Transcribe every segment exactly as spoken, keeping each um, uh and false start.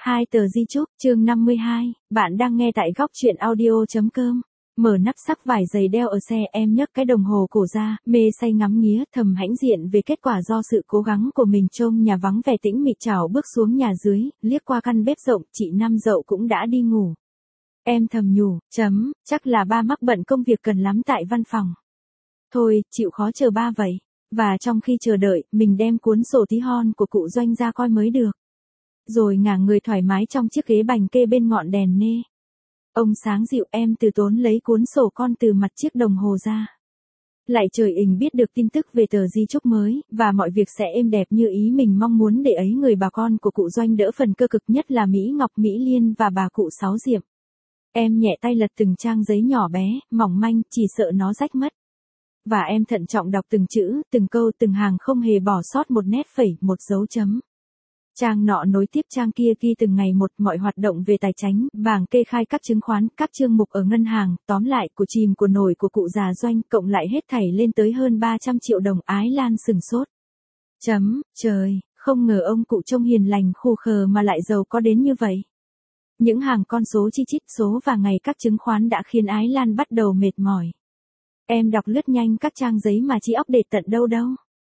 Hai tờ di chúc, chương năm mươi hai, bạn đang nghe tại góc truyện audio chấm com. Mở nắp sắp vải giày đeo ở xe, em nhấc cái đồng hồ cổ ra, mê say ngắm nghía, thầm hãnh diện về kết quả do sự cố gắng của mình. Trông nhà vắng vẻ tĩnh mịch, chảo bước xuống nhà dưới, liếc qua căn bếp rộng, chị Năm Dậu cũng đã đi ngủ. Em thầm nhủ, chấm, chắc là ba mắc bận công việc cần lắm tại văn phòng. Thôi, chịu khó chờ ba vậy. Và trong khi chờ đợi, mình đem cuốn sổ tí hon của cụ Doanh ra coi mới được. Rồi ngả người thoải mái trong chiếc ghế bành kê bên ngọn đèn nê. Ông sáng dịu, em từ tốn lấy cuốn sổ con từ mặt chiếc đồng hồ ra. Lại trời ình biết được tin tức về tờ di chúc mới, và mọi việc sẽ êm đẹp như ý mình mong muốn để ấy người bà con của cụ Doanh đỡ phần cơ cực nhất là Mỹ Ngọc, Mỹ Liên và bà cụ Sáu Diệm. Em nhẹ tay lật từng trang giấy nhỏ bé, mỏng manh, chỉ sợ nó rách mất. Và em thận trọng đọc từng chữ, từng câu, từng hàng, không hề bỏ sót một nét phẩy, một dấu chấm. Trang nọ nối tiếp trang kia, ghi từng ngày một mọi hoạt động về tài chính, bảng kê khai các chứng khoán, các chương mục ở ngân hàng, tóm lại của chìm của nổi của cụ già Doanh, cộng lại hết thảy lên tới hơn ba trăm triệu đồng. Ái Lan sừng sốt. Chấm, trời, không ngờ ông cụ trông hiền lành khô khờ mà lại giàu có đến như vậy. Những hàng con số chi chít, số và ngày các chứng khoán đã khiến Ái Lan bắt đầu mệt mỏi. Em đọc lướt nhanh các trang giấy mà trí óc để tận đâu đâu.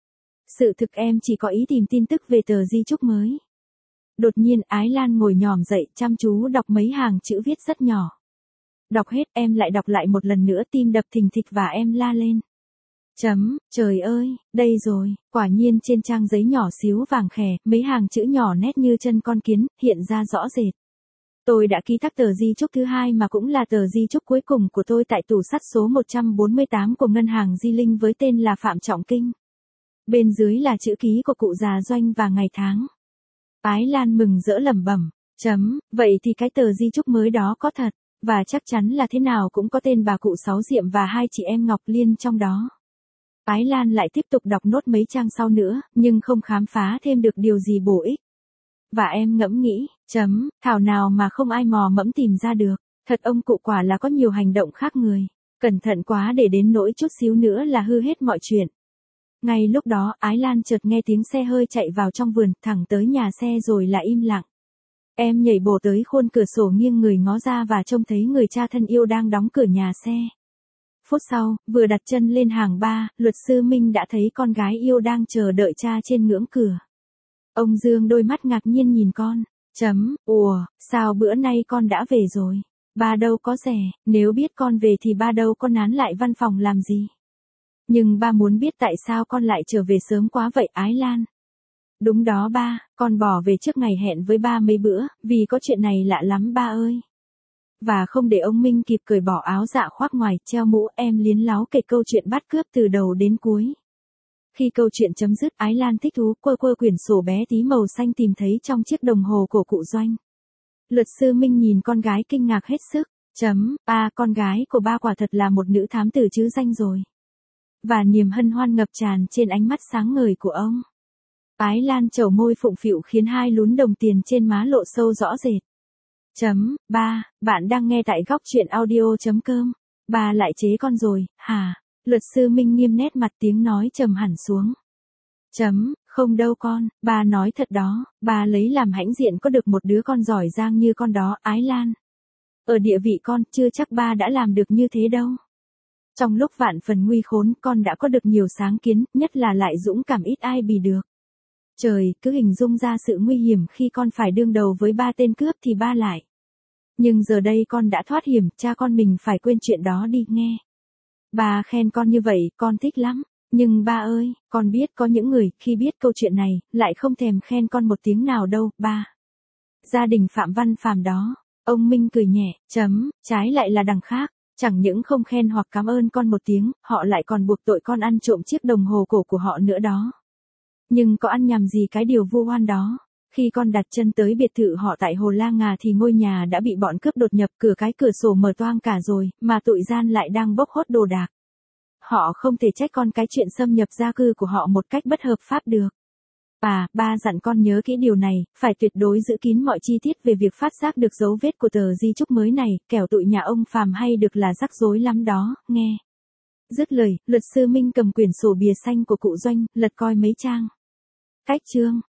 Sự thực em chỉ có ý tìm tin tức về tờ di chúc mới. Đột nhiên Ái Lan ngồi nhòm dậy, chăm chú đọc mấy hàng chữ viết rất nhỏ. Đọc hết, em lại đọc lại một lần nữa, tim đập thình thịch và em la lên. Chấm, trời ơi, đây rồi. Quả nhiên trên trang giấy nhỏ xíu vàng khè, mấy hàng chữ nhỏ nét như chân con kiến, hiện ra rõ rệt. Tôi đã ký thác tờ di chúc thứ hai mà cũng là tờ di chúc cuối cùng của tôi tại tủ sắt số một trăm bốn mươi tám của ngân hàng Di Linh với tên là Phạm Trọng Kinh. Bên dưới là chữ ký của cụ già Doanh và ngày tháng. Ái Lan mừng rỡ lẩm bẩm, chấm, vậy thì cái tờ di chúc mới đó có thật, và chắc chắn là thế nào cũng có tên bà cụ Sáu Diệm và hai chị em Ngọc Liên trong đó. Ái Lan lại tiếp tục đọc nốt mấy trang sau nữa, nhưng không khám phá thêm được điều gì bổ ích. Và em ngẫm nghĩ, chấm, thảo nào mà không ai mò mẫm tìm ra được, thật ông cụ quả là có nhiều hành động khác người, cẩn thận quá để đến nỗi chút xíu nữa là hư hết mọi chuyện. Ngay lúc đó, Ái Lan chợt nghe tiếng xe hơi chạy vào trong vườn, thẳng tới nhà xe rồi là im lặng. Em nhảy bổ tới khuôn cửa sổ, nghiêng người ngó ra và trông thấy người cha thân yêu đang đóng cửa nhà xe. Phút sau, vừa đặt chân lên hàng ba, luật sư Minh đã thấy con gái yêu đang chờ đợi cha trên ngưỡng cửa. Ông dương đôi mắt ngạc nhiên nhìn con, chấm, ủa, sao bữa nay con đã về rồi? Ba đâu có rẻ, nếu biết con về thì ba đâu có nán lại văn phòng làm gì? Nhưng ba muốn biết tại sao con lại trở về sớm quá vậy Ái Lan? Đúng đó ba, con bỏ về trước ngày hẹn với ba mấy bữa, vì có chuyện này lạ lắm ba ơi. Và không để ông Minh kịp cởi bỏ áo dạ khoác ngoài, treo mũ, em liến láo kể câu chuyện bắt cướp từ đầu đến cuối. Khi câu chuyện chấm dứt, Ái Lan thích thú quơ quơ quyển sổ bé tí màu xanh tìm thấy trong chiếc đồng hồ của cụ Doanh. Luật sư Minh nhìn con gái kinh ngạc hết sức, chấm, ba, con gái của ba quả thật là một nữ thám tử chứ danh rồi. Và niềm hân hoan ngập tràn trên ánh mắt sáng ngời của ông. Ái Lan trầu môi phụng phịu khiến hai lún đồng tiền trên má lộ sâu rõ rệt. Chấm, ba, bạn đang nghe tại góc truyện audio chấm com. Ba lại chế con rồi, hả? Luật sư Minh nghiêm nét mặt, tiếng nói trầm hẳn xuống. Chấm, không đâu con, ba nói thật đó, ba lấy làm hãnh diện có được một đứa con giỏi giang như con đó, Ái Lan. Ở địa vị con, chưa chắc ba đã làm được như thế đâu. Trong lúc vạn phần nguy khốn, con đã có được nhiều sáng kiến, nhất là lại dũng cảm ít ai bì được. Trời, cứ hình dung ra sự nguy hiểm khi con phải đương đầu với ba tên cướp thì ba lại. Nhưng giờ đây con đã thoát hiểm, cha con mình phải quên chuyện đó đi nghe. Ba khen con như vậy, con thích lắm. Nhưng ba ơi, con biết có những người, khi biết câu chuyện này, lại không thèm khen con một tiếng nào đâu, ba. Gia đình Phạm Văn Phàm đó. Ông Minh cười nhẹ, chấm, trái lại là đằng khác. Chẳng những không khen hoặc cảm ơn con một tiếng, họ lại còn buộc tội con ăn trộm chiếc đồng hồ cổ của họ nữa đó. Nhưng có ăn nhầm gì cái điều vu oan đó. Khi con đặt chân tới biệt thự họ tại Hồ La Ngà thì ngôi nhà đã bị bọn cướp đột nhập, cửa cái cửa sổ mở toang cả rồi, mà tụi gian lại đang bốc hốt đồ đạc. Họ không thể trách con cái chuyện xâm nhập gia cư của họ một cách bất hợp pháp được. Bà, ba dặn con nhớ kỹ điều này, phải tuyệt đối giữ kín mọi chi tiết về việc phát giác được dấu vết của tờ di chúc mới này, kẻo tụi nhà ông Phàm hay được là rắc rối lắm đó, nghe. Dứt lời, luật sư Minh cầm quyển sổ bìa xanh của cụ Doanh, lật coi mấy trang. Cách chương,